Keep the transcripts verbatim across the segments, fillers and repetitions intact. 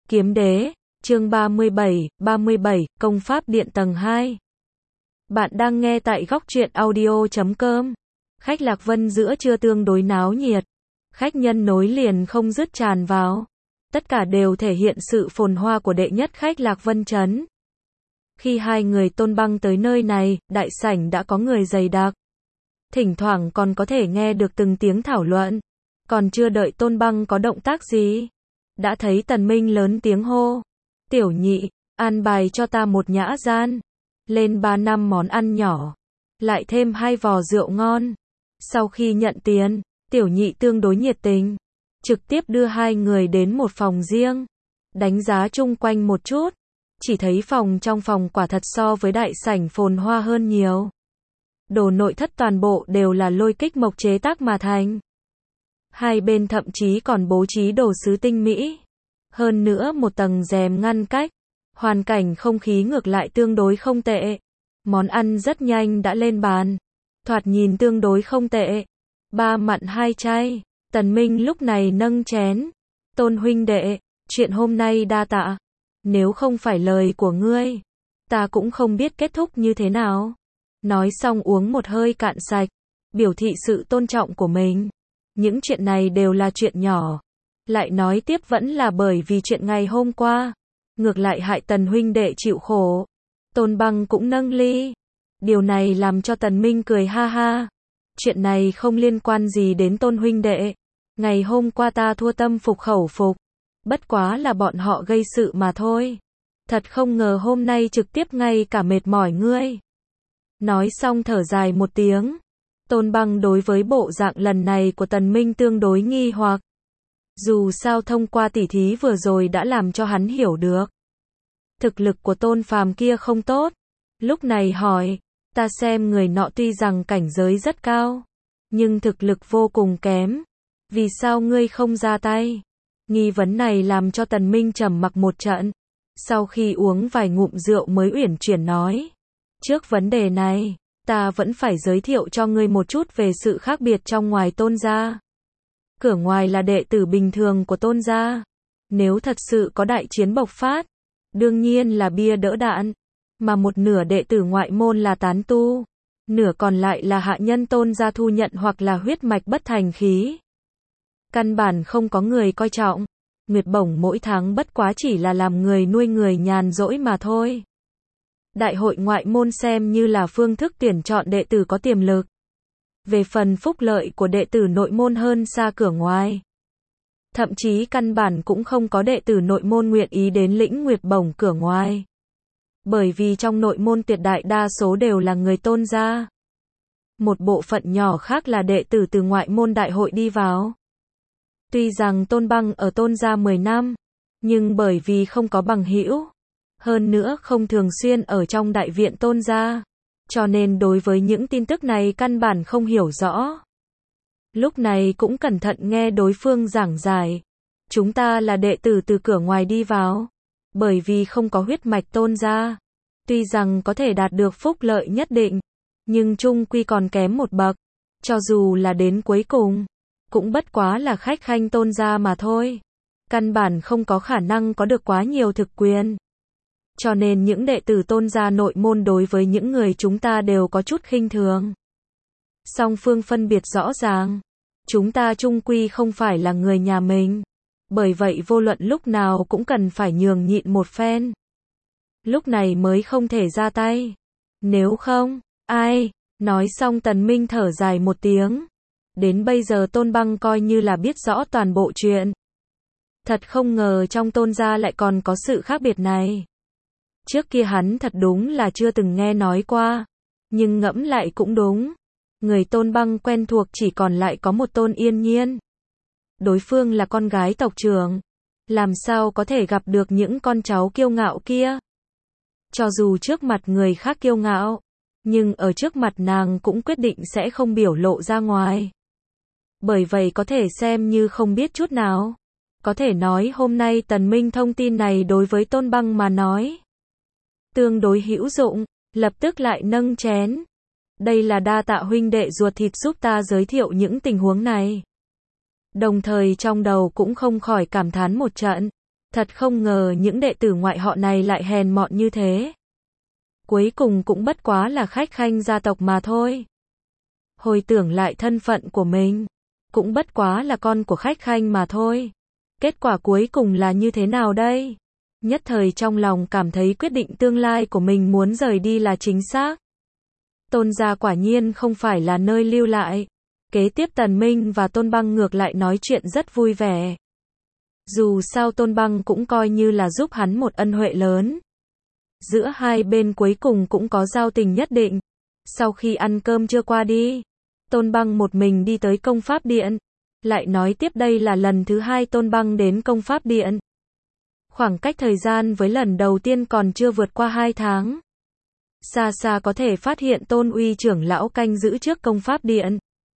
Kiếm đế, chương ba mươi bảy, ba mươi bảy, công pháp điện tầng hai. Bạn đang nghe tại góc truyện audio chấm com. Khách Lạc Vân giữa trưa tương đối náo nhiệt. Khách nhân nối liền không dứt tràn vào. Tất cả đều thể hiện sự phồn hoa của đệ nhất khách Lạc Vân trấn. Khi hai người Tôn Băng tới nơi này, đại sảnh đã có người dày đặc. Thỉnh thoảng còn có thể nghe được từng tiếng thảo luận. Còn chưa đợi Tôn Băng có động tác gì, đã thấy Tần Minh lớn tiếng hô. Tiểu nhị, an bài cho ta một nhã gian. Lên ba năm món ăn nhỏ. Lại thêm hai vò rượu ngon. Sau khi nhận tiền, tiểu nhị tương đối nhiệt tình. Trực tiếp đưa hai người đến một phòng riêng. Đánh giá chung quanh một chút. Chỉ thấy phòng trong phòng quả thật so với đại sảnh phồn hoa hơn nhiều. Đồ nội thất toàn bộ đều là lôi kích mộc chế tác mà thành. Hai bên thậm chí còn bố trí đồ sứ tinh mỹ. Hơn nữa một tầng rèm ngăn cách. Hoàn cảnh không khí ngược lại tương đối không tệ. Món ăn rất nhanh đã lên bàn. Thoạt nhìn tương đối không tệ. Ba mặn hai chay. Tần Minh lúc này nâng chén. Tôn huynh đệ, chuyện hôm nay đa tạ. Nếu không phải lời của ngươi, ta cũng không biết kết thúc như thế nào. Nói xong uống một hơi cạn sạch. Biểu thị sự tôn trọng của mình. Những chuyện này đều là chuyện nhỏ. Lại nói tiếp vẫn là bởi vì chuyện ngày hôm qua. Ngược lại hại Tần huynh đệ chịu khổ. Tôn Băng cũng nâng ly. Điều này làm cho Tần Minh cười ha ha. Chuyện này không liên quan gì đến Tôn huynh đệ. Ngày hôm qua ta thua tâm phục khẩu phục. Bất quá là bọn họ gây sự mà thôi. Thật không ngờ hôm nay trực tiếp ngay cả mệt mỏi ngươi. Nói xong thở dài một tiếng. Tôn Băng đối với bộ dạng lần này của Tần Minh tương đối nghi hoặc. Dù sao thông qua tỉ thí vừa rồi đã làm cho hắn hiểu được. Thực lực của Tôn Phàm kia không tốt. Lúc này hỏi, ta xem người nọ tuy rằng cảnh giới rất cao, nhưng thực lực vô cùng kém. Vì sao ngươi không ra tay? Nghi vấn này làm cho Tần Minh trầm mặc một trận. Sau khi uống vài ngụm rượu mới uyển chuyển nói. Trước vấn đề này, ta vẫn phải giới thiệu cho ngươi một chút về sự khác biệt trong ngoài Tôn gia. Cửa ngoài là đệ tử bình thường của Tôn gia. Nếu thật sự có đại chiến bộc phát, đương nhiên là bia đỡ đạn. Mà một nửa đệ tử ngoại môn là tán tu. Nửa còn lại là hạ nhân Tôn gia thu nhận hoặc là huyết mạch bất thành khí. Căn bản không có người coi trọng. Nguyệt bổng mỗi tháng bất quá chỉ là làm người nuôi người nhàn rỗi mà thôi. Đại hội ngoại môn xem như là phương thức tuyển chọn đệ tử có tiềm lực. Về phần phúc lợi của đệ tử nội môn hơn xa cửa ngoài. Thậm chí căn bản cũng không có đệ tử nội môn nguyện ý đến lĩnh Nguyệt bổng cửa ngoài. Bởi vì trong nội môn tuyệt đại đa số đều là người Tôn gia. Một bộ phận nhỏ khác là đệ tử từ ngoại môn đại hội đi vào. Tuy rằng Tôn Băng ở Tôn gia mười năm, nhưng bởi vì không có bằng hữu, hơn nữa không thường xuyên ở trong đại viện Tôn gia, cho nên đối với những tin tức này căn bản không hiểu rõ. Lúc này cũng cẩn thận nghe đối phương giảng giải. Chúng ta là đệ tử từ cửa ngoài đi vào, bởi vì không có huyết mạch Tôn gia. Tuy rằng có thể đạt được phúc lợi nhất định, nhưng chung quy còn kém một bậc. Cho dù là đến cuối cùng, cũng bất quá là khách khanh Tôn gia mà thôi. Căn bản không có khả năng có được quá nhiều thực quyền. Cho nên những đệ tử Tôn gia nội môn đối với những người chúng ta đều có chút khinh thường. Song phương phân biệt rõ ràng. Chúng ta chung quy không phải là người nhà mình. Bởi vậy vô luận lúc nào cũng cần phải nhường nhịn một phen. Lúc này mới không thể ra tay. Nếu không, ai? Nói xong Tần Minh thở dài một tiếng. Đến bây giờ Tôn Băng coi như là biết rõ toàn bộ chuyện. Thật không ngờ trong Tôn gia lại còn có sự khác biệt này. Trước kia hắn thật đúng là chưa từng nghe nói qua. Nhưng ngẫm lại cũng đúng. Người Tôn Băng quen thuộc chỉ còn lại có một Tôn Yên Nhiên. Đối phương là con gái tộc trưởng. Làm sao có thể gặp được những con cháu kiêu ngạo kia. Cho dù trước mặt người khác kiêu ngạo, nhưng ở trước mặt nàng cũng quyết định sẽ không biểu lộ ra ngoài. Bởi vậy có thể xem như không biết chút nào. Có thể nói hôm nay Tần Minh thông tin này đối với Tôn Băng mà nói tương đối hữu dụng, lập tức lại nâng chén. Đây là đa tạ huynh đệ ruột thịt giúp ta giới thiệu những tình huống này. Đồng thời trong đầu cũng không khỏi cảm thán một trận. Thật không ngờ những đệ tử ngoại họ này lại hèn mọn như thế. Cuối cùng cũng bất quá là khách khanh gia tộc mà thôi. Hồi tưởng lại thân phận của mình, cũng bất quá là con của khách khanh mà thôi. Kết quả cuối cùng là như thế nào đây? Nhất thời trong lòng cảm thấy quyết định tương lai của mình muốn rời đi là chính xác. Tôn gia quả nhiên không phải là nơi lưu lại. Kế tiếp Tần Minh và Tôn Băng ngược lại nói chuyện rất vui vẻ. Dù sao Tôn Băng cũng coi như là giúp hắn một ân huệ lớn. Giữa hai bên cuối cùng cũng có giao tình nhất định. Sau khi ăn cơm trưa qua đi, Tôn Băng một mình đi tới Công Pháp Điện. Lại nói tiếp đây là lần thứ hai Tôn Băng đến Công Pháp Điện. Khoảng cách thời gian với lần đầu tiên còn chưa vượt qua hai tháng. Xa xa có thể phát hiện Tôn Uy trưởng lão canh giữ trước Công Pháp Điện.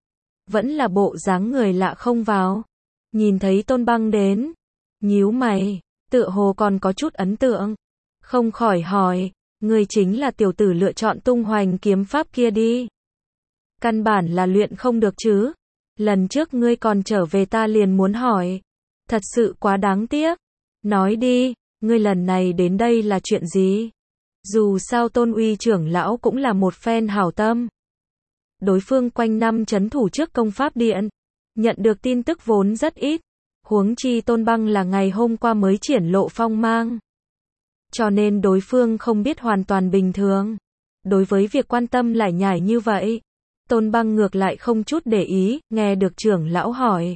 Vẫn là bộ dáng người lạ không vào. Nhìn thấy Tôn Băng đến, nhíu mày, tựa hồ còn có chút ấn tượng. Không khỏi hỏi, người chính là tiểu tử lựa chọn tung hoành kiếm pháp kia đi. Căn bản là luyện không được chứ. Lần trước ngươi còn trở về ta liền muốn hỏi. Thật sự quá đáng tiếc. Nói đi, ngươi lần này đến đây là chuyện gì? Dù sao Tôn Uy trưởng lão cũng là một phen hảo tâm. Đối phương quanh năm trấn thủ trước Công Pháp Điện. Nhận được tin tức vốn rất ít. Huống chi Tôn Băng là ngày hôm qua mới triển lộ phong mang. Cho nên đối phương không biết hoàn toàn bình thường. Đối với việc quan tâm lải nhải như vậy, Tôn Băng ngược lại không chút để ý, nghe được trưởng lão hỏi.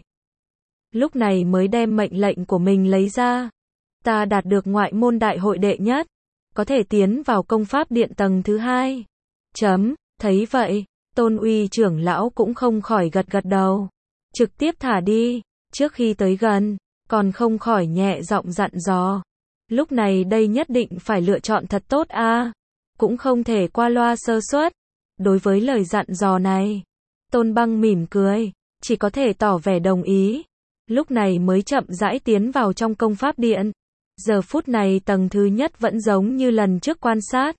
Lúc này mới đem mệnh lệnh của mình lấy ra. Ta đạt được ngoại môn đại hội đệ nhất, có thể tiến vào Công Pháp Điện tầng thứ hai. Chấm, thấy vậy, Tôn Uy trưởng lão cũng không khỏi gật gật đầu. Trực tiếp thả đi, trước khi tới gần, còn không khỏi nhẹ giọng dặn dò. Lúc này đây nhất định phải lựa chọn thật tốt a, à. Cũng không thể qua loa sơ suất. Đối với lời dặn dò này, Tôn Băng mỉm cười, chỉ có thể tỏ vẻ đồng ý. Lúc này mới chậm rãi tiến vào trong Công Pháp Điện. Giờ phút này tầng thứ nhất vẫn giống như lần trước quan sát.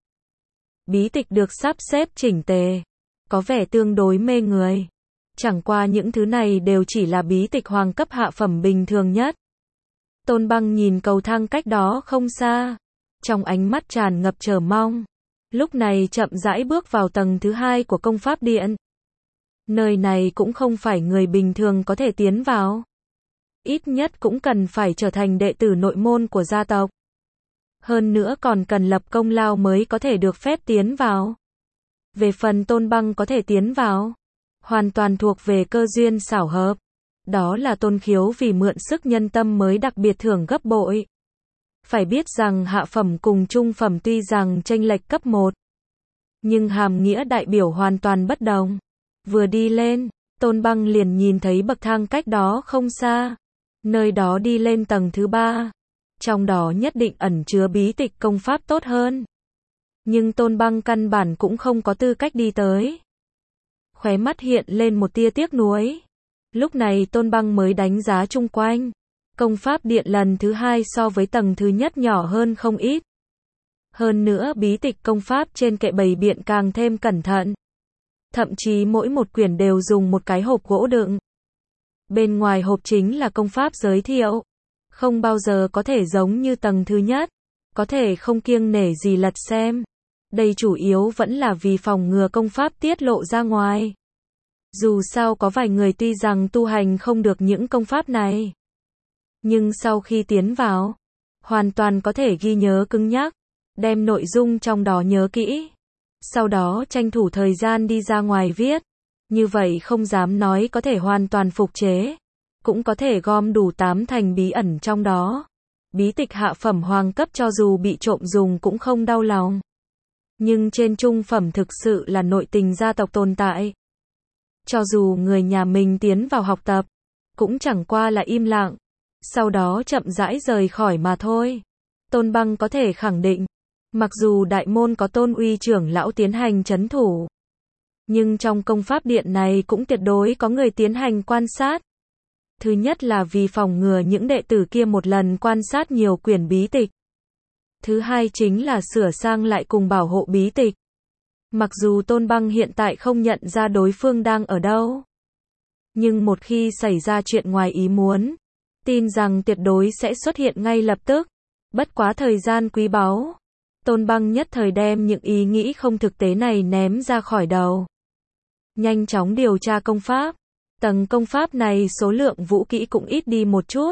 Bí tịch được sắp xếp chỉnh tề, có vẻ tương đối mê người. Chẳng qua những thứ này đều chỉ là bí tịch hoàng cấp hạ phẩm bình thường nhất. Tôn Băng nhìn cầu thang cách đó không xa, trong ánh mắt tràn ngập chờ mong. Lúc này chậm rãi bước vào tầng thứ hai của Công Pháp Điện. Nơi này cũng không phải người bình thường có thể tiến vào. Ít nhất cũng cần phải trở thành đệ tử nội môn của gia tộc. Hơn nữa còn cần lập công lao mới có thể được phép tiến vào. Về phần Tôn Băng có thể tiến vào, hoàn toàn thuộc về cơ duyên xảo hợp. Đó là Tôn Khiếu vì mượn sức nhân tâm mới đặc biệt thưởng gấp bội. Phải biết rằng hạ phẩm cùng trung phẩm tuy rằng chênh lệch cấp một, nhưng hàm nghĩa đại biểu hoàn toàn bất đồng. Vừa đi lên, Tôn Băng liền nhìn thấy bậc thang cách đó không xa. Nơi đó đi lên tầng thứ ba. Trong đó nhất định ẩn chứa bí tịch công pháp tốt hơn. Nhưng Tôn Băng căn bản cũng không có tư cách đi tới. Khóe mắt hiện lên một tia tiếc nuối. Lúc này Tôn Băng mới đánh giá chung quanh. Công Pháp Điện lần thứ hai so với tầng thứ nhất nhỏ hơn không ít. Hơn nữa bí tịch công pháp trên kệ bày biện càng thêm cẩn thận. Thậm chí mỗi một quyển đều dùng một cái hộp gỗ đựng. Bên ngoài hộp chính là công pháp giới thiệu. Không bao giờ có thể giống như tầng thứ nhất. Có thể không kiêng nể gì lật xem. Đây chủ yếu vẫn là vì phòng ngừa công pháp tiết lộ ra ngoài. Dù sao có vài người tuy rằng tu hành không được những công pháp này, nhưng sau khi tiến vào, hoàn toàn có thể ghi nhớ cứng nhắc, đem nội dung trong đó nhớ kỹ. Sau đó tranh thủ thời gian đi ra ngoài viết. Như vậy không dám nói có thể hoàn toàn phục chế, cũng có thể gom đủ tám thành bí ẩn trong đó. Bí tịch hạ phẩm hoàng cấp cho dù bị trộm dùng cũng không đau lòng. Nhưng trên trung phẩm thực sự là nội tình gia tộc tồn tại. Cho dù người nhà mình tiến vào học tập, cũng chẳng qua là im lặng, sau đó chậm rãi rời khỏi mà thôi. Tôn Băng có thể khẳng định, mặc dù đại môn có Tôn Uy trưởng lão tiến hành trấn thủ, nhưng trong công pháp điện này cũng tuyệt đối có người tiến hành quan sát. Thứ nhất là vì phòng ngừa những đệ tử kia một lần quan sát nhiều quyển bí tịch. Thứ hai chính là sửa sang lại cùng bảo hộ bí tịch. Mặc dù Tôn Băng hiện tại không nhận ra đối phương đang ở đâu, nhưng một khi xảy ra chuyện ngoài ý muốn, tin rằng tuyệt đối sẽ xuất hiện ngay lập tức. Bất quá thời gian quý báu. Tôn Băng nhất thời đem những ý nghĩ không thực tế này ném ra khỏi đầu. Nhanh chóng điều tra công pháp. Tầng công pháp này số lượng vũ kỹ cũng ít đi một chút.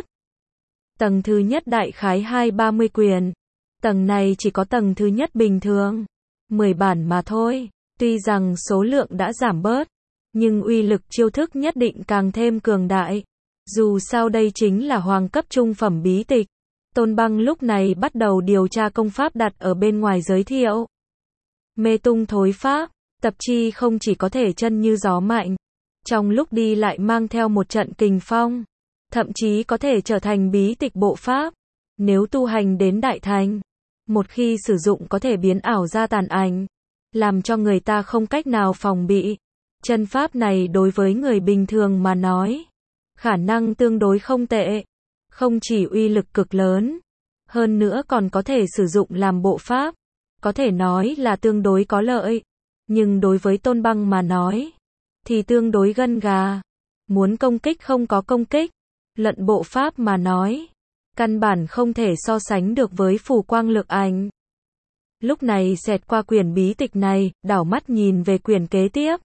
Tầng thứ nhất đại khái hai ba mươi quyền. Tầng này chỉ có tầng thứ nhất bình thường. mười bản mà thôi. Tuy rằng số lượng đã giảm bớt, nhưng uy lực chiêu thức nhất định càng thêm cường đại. Dù sao đây chính là hoàng cấp trung phẩm bí tịch. Tôn Băng lúc này bắt đầu điều tra công pháp đặt ở bên ngoài giới thiệu. Mê tung thối pháp, tập chi không chỉ có thể chân như gió mạnh, trong lúc đi lại mang theo một trận kình phong, thậm chí có thể trở thành bí tịch bộ pháp. Nếu tu hành đến đại thành, một khi sử dụng có thể biến ảo ra tàn ảnh, làm cho người ta không cách nào phòng bị. Chân pháp này đối với người bình thường mà nói, khả năng tương đối không tệ. Không chỉ uy lực cực lớn, hơn nữa còn có thể sử dụng làm bộ pháp, có thể nói là tương đối có lợi. Nhưng đối với Tôn Băng mà nói, thì tương đối gân gà. Muốn công kích không có công kích, lận bộ pháp mà nói, căn bản không thể so sánh được với phù quang lực ảnh. Lúc này xẹt qua quyển bí tịch này, đảo mắt nhìn về quyển kế tiếp.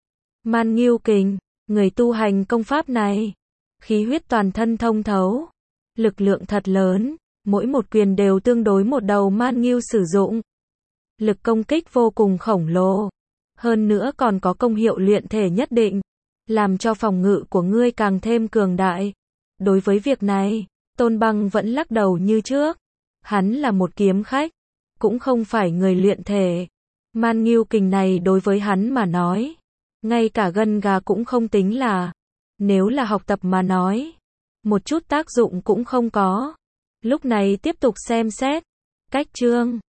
Man Ngưu Kình, người tu hành công pháp này, khí huyết toàn thân thông thấu, lực lượng thật lớn, mỗi một quyền đều tương đối một đầu man ngưu sử dụng. Lực công kích vô cùng khổng lồ, hơn nữa còn có công hiệu luyện thể nhất định, làm cho phòng ngự của ngươi càng thêm cường đại. Đối với việc này, Tôn Băng vẫn lắc đầu như trước. Hắn là một kiếm khách, cũng không phải người luyện thể. Man Ngưu Kình này đối với hắn mà nói, ngay cả gân gà cũng không tính là. Nếu là học tập mà nói, một chút tác dụng cũng không có. Lúc này tiếp tục xem xét. Cách chương